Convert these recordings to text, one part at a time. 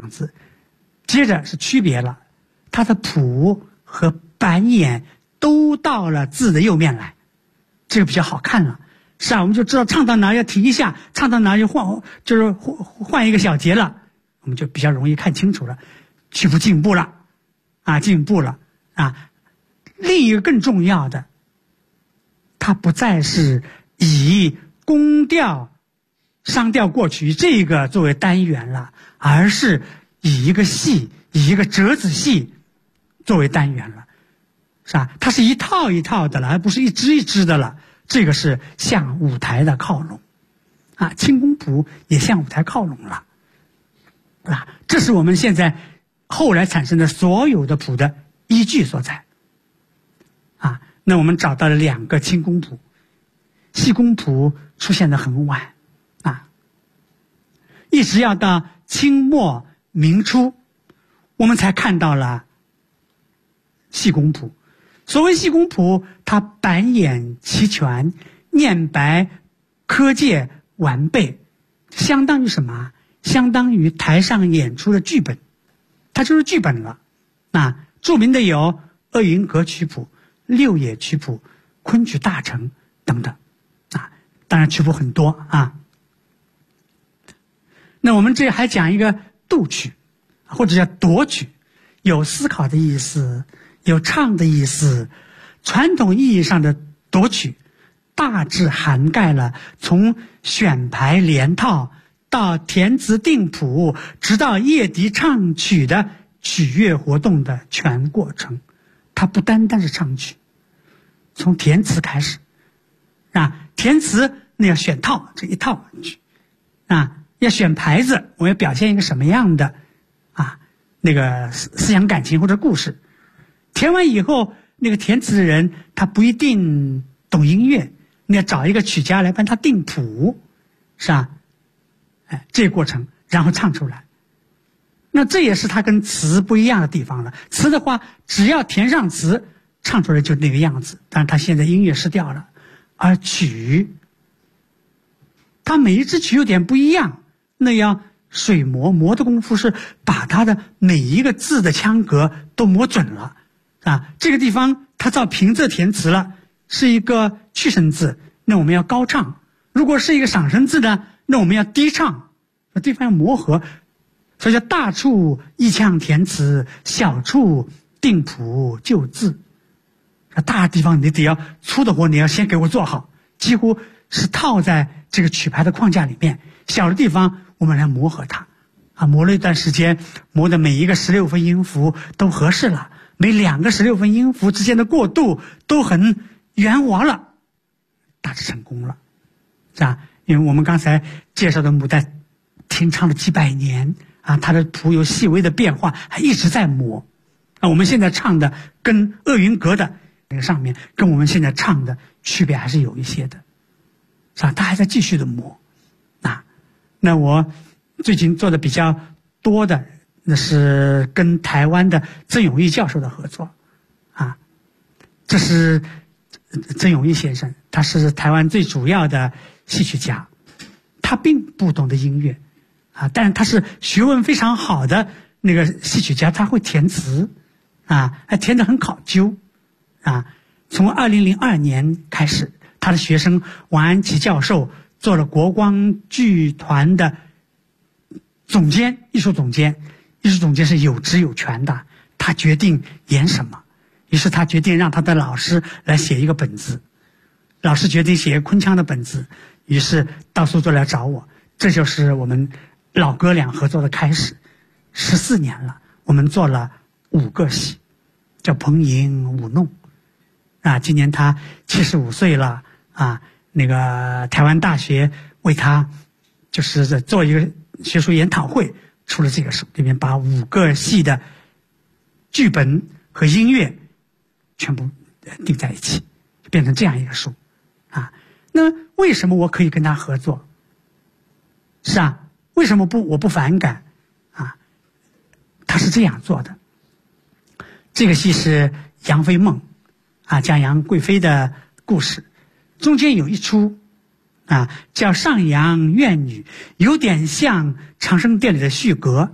样子。接着是区别了，它的谱和板眼都到了字的右面来，这个比较好看了。是啊，我们就知道唱到哪要停一下，唱到哪就换一个小节了，我们就比较容易看清楚了，曲谱进步了啊，进步了啊。另一个更重要的，它不再是以宫调、商调过去这个作为单元了，而是以一个戏，以一个折子戏作为单元了，是吧？它是一套一套的了，而不是一支一支的了。这个是向舞台的靠拢啊，清宫谱也向舞台靠拢了啊。这是我们现在后来产生的所有的谱的依据所在啊。那我们找到了2个清宫谱，细宫谱出现的很晚啊，一直要到清末明初，我们才看到了细宫谱。所谓细宫谱，它板眼齐全，念白科介完备，相当于什么？相当于台上演出的剧本，它就是剧本了。啊，著名的有鄂云阁曲谱、六野曲谱、昆曲大成等等啊，当然曲谱很多啊。那我们这还讲一个杜曲，或者叫夺曲，有思考的意思，有唱的意思。传统意义上的夺曲大致涵盖了从选排连套到填词定谱，直到夜笛唱曲的曲乐活动的全过程。它不单单是唱曲，从填词开始啊，填词那要选套，这一套曲啊，要选牌子，我要表现一个什么样的啊那个思想感情或者故事。填完以后，那个填词的人他不一定懂音乐，你要找一个曲家来帮他定谱，是吧？哎，这个过程然后唱出来。那这也是他跟词不一样的地方了。词的话，只要填上词，唱出来就那个样子，但是他现在音乐失调了。而曲，他每一支曲有点不一样，那要水磨的功夫是把他的每一个字的腔格都磨准了啊。这个地方他照平仄填词了，是一个去声字，那我们要高唱；如果是一个上声字呢，那我们要低唱。这地方要磨合，所以叫大处意腔填词，小处定谱就字。大地方你得要粗的活，你要先给我做好，几乎是套在这个曲牌的框架里面。小的地方我们来磨合它啊，磨了一段时间，磨的每一个16分音符都合适了，每2个16分音符之间的过渡都很圆滑了，大致成功了，是吧？因为我们刚才介绍的牡丹停唱了几百年啊，它的谱有细微的变化，还一直在磨啊。我们现在唱的跟鄂云阁的那个上面，跟我们现在唱的区别还是有一些的，是吧？它还在继续的磨啊。那我最近做的比较多的，那是跟台湾的曾永义教授的合作啊。这是曾永义先生，他是台湾最主要的戏曲家，他并不懂得音乐啊，但是他是学问非常好的那个戏曲家，他会填词啊，还填得很考究啊。从2002年开始，他的学生王安琪教授做了国光剧团的总监，艺术总监。艺术总监是有职有权的，他决定演什么，于是他决定让他的老师来写一个本子，老师决定写昆腔的本子，于是到苏州来找我。这就是我们老哥俩合作的开始，14年了，我们做了5个戏，叫彭莹舞弄啊。今年他75岁了啊，那个台湾大学为他就是在做一个学术研讨会，出了这个书，里面把5个戏的剧本和音乐全部定在一起，就变成这样一个书啊。那为什么我可以跟他合作？是啊，为什么我不反感啊？他是这样做的。这个戏是《杨妃梦》啊，讲杨贵妃的故事，中间有一出啊叫《上阳怨女》，有点像长生殿里的续格，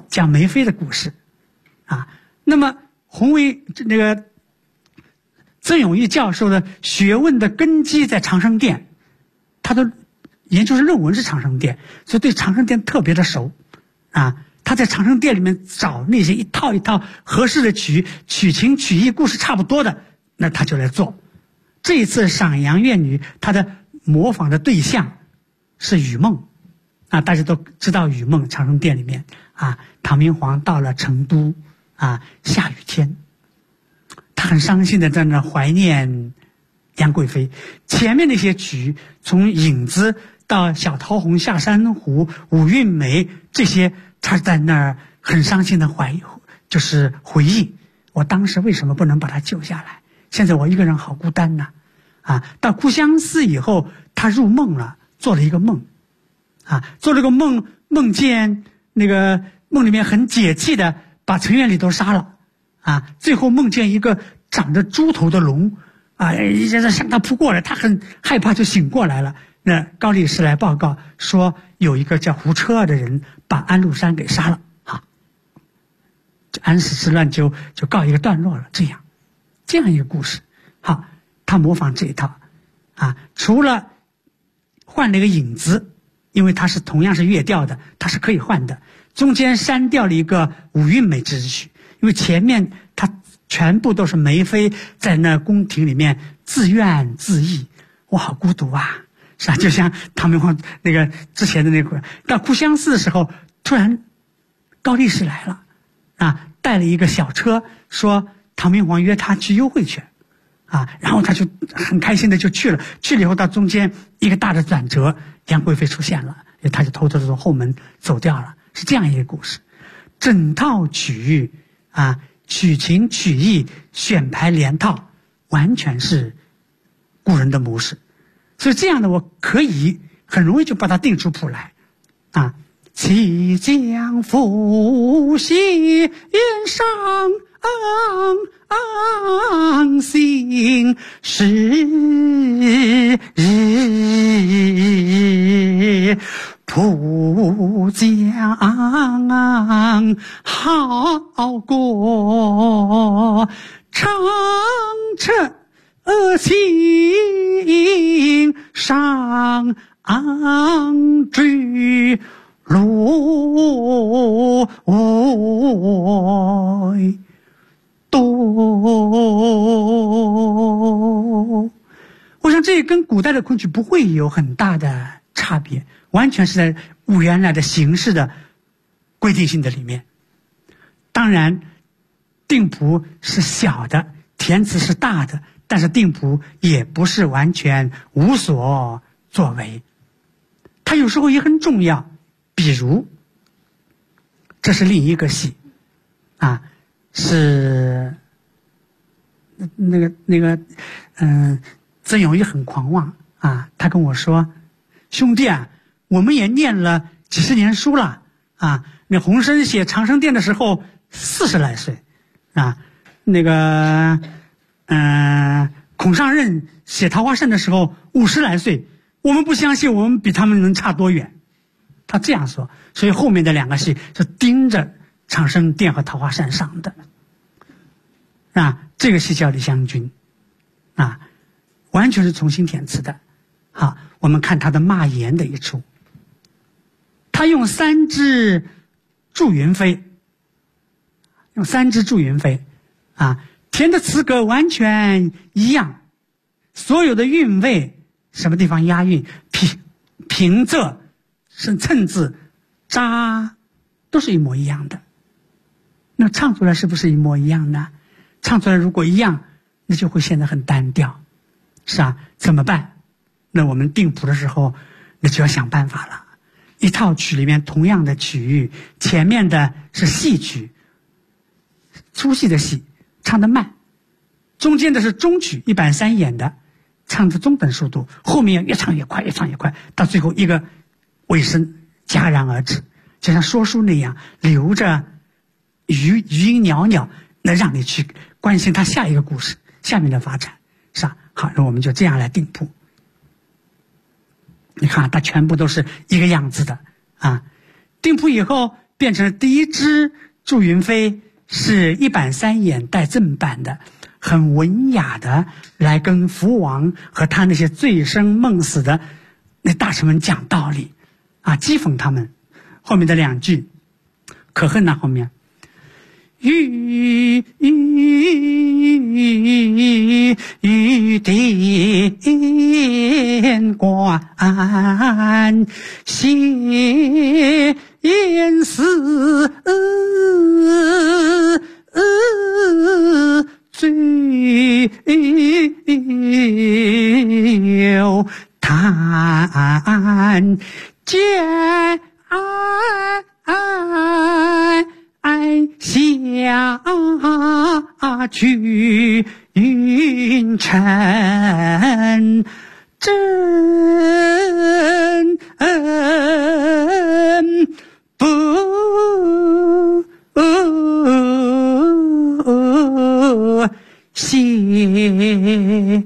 讲梅妃的故事，啊，那么那个曾永义教授的学问的根基在长生殿，他的研究生论文是长生殿，所以对长生殿特别的熟，啊，他在长生殿里面找那些一套一套合适的曲情曲意故事差不多的，那他就来做。这一次赏杨月女，他的模仿的对象是雨梦，啊，大家都知道雨梦长生殿里面啊，唐明皇到了成都啊，下雨天，他很伤心的在那怀念杨贵妃。前面那些曲，从影子到小桃红下珊瑚、武韵梅这些，他在那儿很伤心的就是回忆，我当时为什么不能把他救下来？现在我一个人好孤单呐，啊！到故乡寺以后，他入梦了，做了一个梦，啊，做了个梦，梦见那个梦里面很解气的把陈元礼都杀了，啊，最后梦见一个长着猪头的龙，啊，一下子向他扑过来，他很害怕就醒过来了。那高力士来报告说，有一个叫胡车儿的人把安禄山给杀了，啊，安史之乱就告一个段落了。这样一个故事，好，他模仿这一套，啊，除了换了一个影子，因为它是同样是乐调的，它是可以换的，中间删掉了一个武韵梅之曲，因为前面它全部都是梅妃在那宫廷里面自怨自艾，我好孤独啊，是吧？就像唐明皇那个之前的那会儿，到故乡寺的时候，突然高力士来了，啊，带了一个小车，说唐明皇约他去幽会去，啊，然后他就很开心的就去了以后到中间一个大的转折，杨贵妃出现了，他就偷偷的从后门走掉了，是这样一个故事。整套曲啊，曲情曲意选排连套，完全是古人的模式，所以这样的我可以很容易就把它定出谱来，啊，弃将复西上行时，浦江好过长城心上居路多。我想这跟古代的昆曲不会有很大的差别，完全是在原来的形式的规定性的里面。当然定谱是小的，填词是大的，但是定谱也不是完全无所作为，它有时候也很重要。比如这是另一个戏啊，是曾永义很狂妄啊，他跟我说，兄弟啊，我们也念了几十年书了啊，那洪升写长生殿的时候40来岁啊，那个孔尚任写桃花扇的时候50来岁，我们不相信我们比他们能差多远。他这样说，所以后面的两个戏是盯着长生殿和桃花扇上的啊，这个戏叫李香君啊，完全是重新填词的。好，我们看他的骂言的一出，他用3支祝云飞，啊，填的词格完全一样，所有的韵味，什么地方押韵，平仄是衬字扎都是一模一样的，那唱出来是不是一模一样呢？唱出来如果一样，那就会显得很单调，是啊，怎么办？那我们定谱的时候，那就要想办法了。一套曲里面同样的曲域，前面的是细曲，粗细的细，唱得慢；中间的是中曲，1板3眼的，唱的中等速度；后面越唱越快，越唱越快，到最后一个尾声戛然而止，就像说书那样，留着余音袅袅，那让你去关心他下一个故事下面的发展，是吧？好，那我们就这样来定谱。你看它全部都是一个样子的啊。定谱以后变成了第一支祝云飞，是一板三眼带正板的，很文雅的来跟福王和他那些醉生梦死的那大臣们讲道理啊，讥讽他们。后面的2句可恨呐，后面玉殿官闲思醉酒叹见下去云尘真不谢。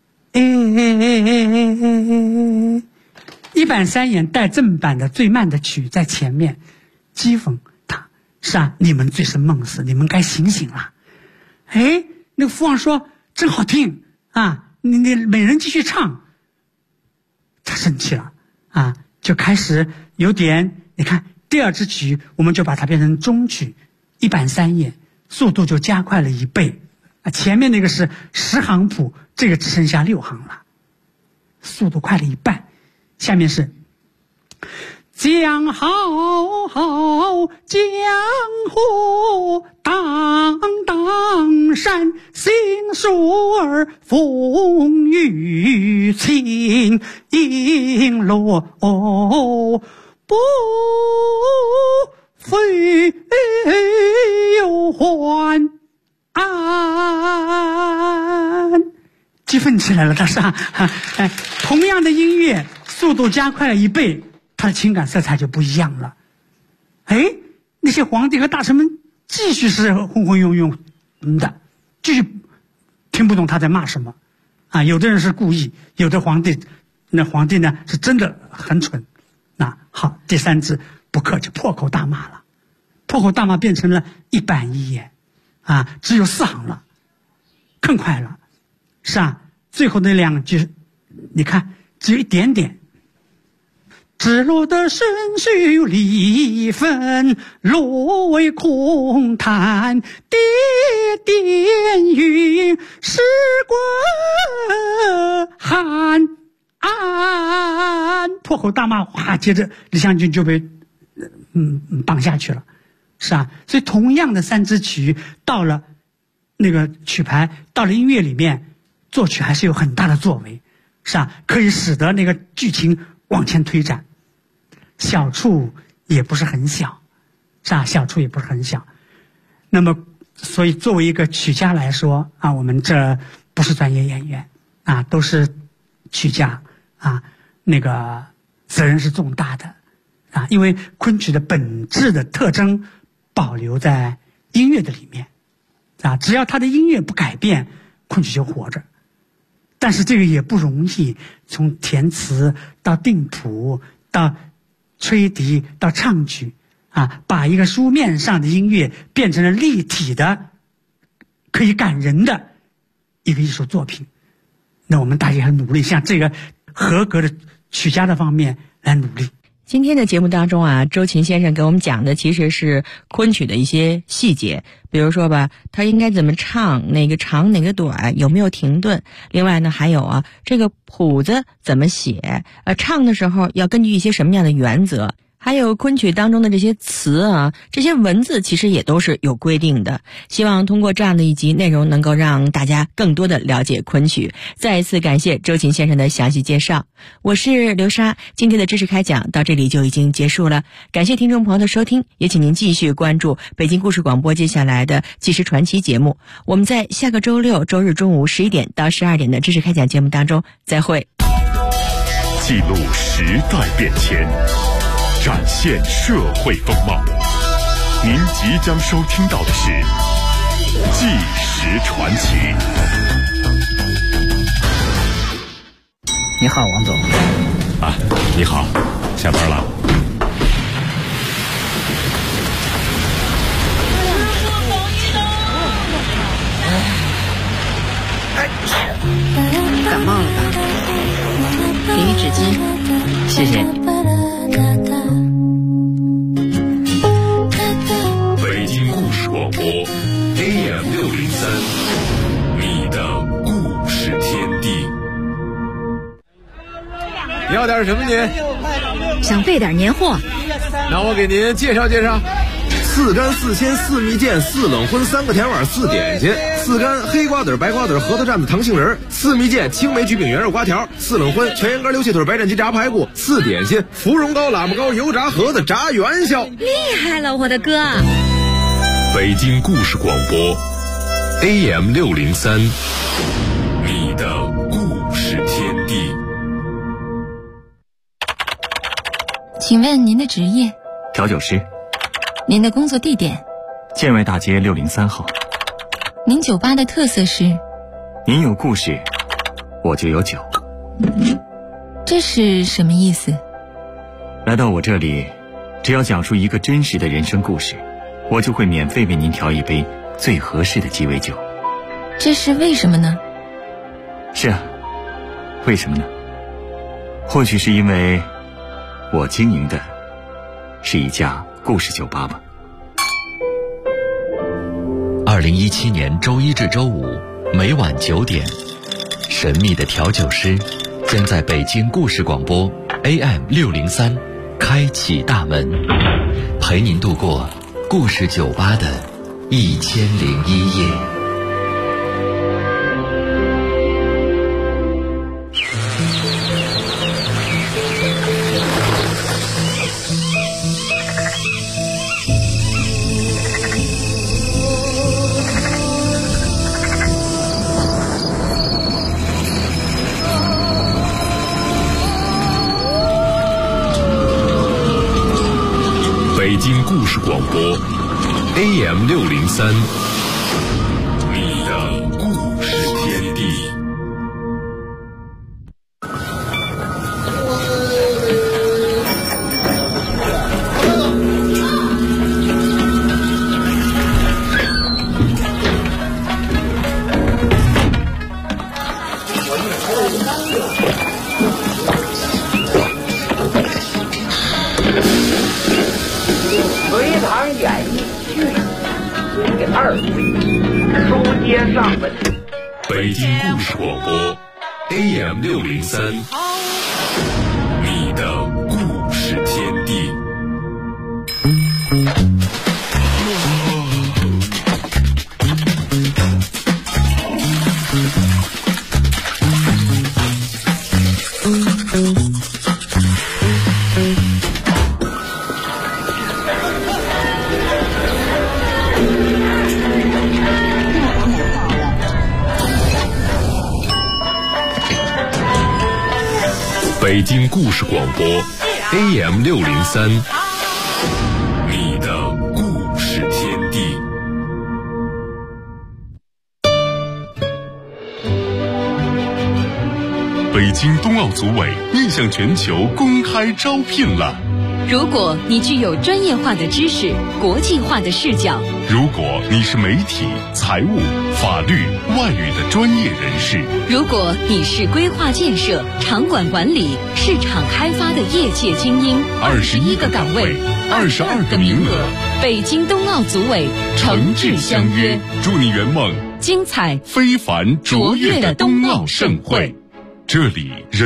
一板三眼带正板的最慢的曲在前面讥讽他，是啊，你们醉生梦死，你们该醒醒了。哎，那个福王说真好听啊，你美人继续唱。他生气了啊，就开始有点，你看第2支曲我们就把它变成中曲，一板三眼，速度就加快了1倍啊。前面那个是10行谱，这个只剩下6行了，速度快了1半。下面是江浩浩，江湖荡荡山，新树儿风雨轻落不费又还安，激愤起来了，他是同样的音乐，速度加快了1倍，他的情感色彩就不一样了。哎，那些皇帝和大臣们继续是昏昏庸庸的，继续听不懂他在骂什么啊。有的人是故意，有的皇帝呢是真的很蠢。那好，第3支不客气，破口大骂了，破口大骂变成了一板一眼啊，只有4行了，更快了，是啊。最后那2句你看只有一点点，只落得身须离分，落为空谈，跌点云时过寒安。破口大骂，哗，接着李香君就被绑下去了，是啊。所以同样的3支曲到了那个曲牌，到了音乐里面，作曲还是有很大的作为，是啊，可以使得那个剧情往前推展。小处也不是很小，是啊，小处也不是很小。那么所以作为一个曲家来说啊，我们这不是专业演员啊，都是曲家啊，那个责任是重大的啊，因为昆曲的本质的特征保留在音乐的里面啊，只要它的音乐不改变，昆曲就活着。但是这个也不容易，从填词到定谱到吹笛到唱曲啊，把一个书面上的音乐变成了立体的可以感人的一个艺术作品。那我们大家要努力向这个合格的曲家的方面来努力。 今天的节目当中啊，周琴先生给我们讲的其实是昆曲的一些细节，比如说吧，他应该怎么唱，哪个长哪个短，有没有停顿。另外呢，还有啊，这个谱子怎么写，唱的时候要根据一些什么样的原则。还有昆曲当中的这些词啊，这些文字其实也都是有规定的。希望通过这样的一集内容，能够让大家更多的了解昆曲。再一次感谢周琴先生的详细介绍。我是刘莎，今天的知识开讲到这里就已经结束了。感谢听众朋友的收听，也请您继续关注北京故事广播接下来的纪实传奇节目。我们在下个周六周日中午11点到12点的知识开讲节目当中再会。 记录时代变迁，展现社会风貌。您即将收听到的是《纪实传奇》。 你好，王总。 啊，你好，下班了。 谢谢。 北京故事广播 AM603，你的故事天地。 你要点什么您？ 想备点年货。 那我给您介绍介绍。4干4鲜4蜜饯4冷荤3个甜碗4点心，4干黑瓜子白瓜子核桃蘸子糖杏仁，4蜜饯青梅橘饼圆肉瓜条，4冷荤全羊肝溜气腿白斩鸡炸排骨，4点心芙蓉糕喇叭糕油炸盒子炸元宵。 厉害了，我的哥！ 北京故事广播 AM603，你的故事天地。 请问您的职业？ 调酒师。 您的工作地点？ 建外大街603号。 您酒吧的特色是？ 您有故事，我就有酒。 这是什么意思？ 来到我这里，只要讲述一个真实的人生故事，我就会免费为您调一杯最合适的鸡尾酒。 这是为什么呢？ 是啊，为什么呢？或许是因为我经营的是一家故事酒吧吧。 2017年周一至周五每晚9点，神秘的调酒师将在北京故事广播 AM603 开启大门，陪您度过故事酒吧的1001夜。 北京故事广播 AM603，你的故事天地。 隋唐演义续第2回，书接上文。 北京故事广播 AM603，你的故事天地。北京故事广播 AM603，你的故事天地。北京冬奥组委面向全球公开招聘了。 如果你具有专业化的知识、国际化的视角， 如果你是媒体、财务、法律、外语的专业人士， 如果你是规划建设、场馆管理、市场开发的业界精英，21个岗位，22个名额，北京冬奥组委诚挚相约， 祝你圆梦精彩、 非凡、卓越的冬奥盛会。这里人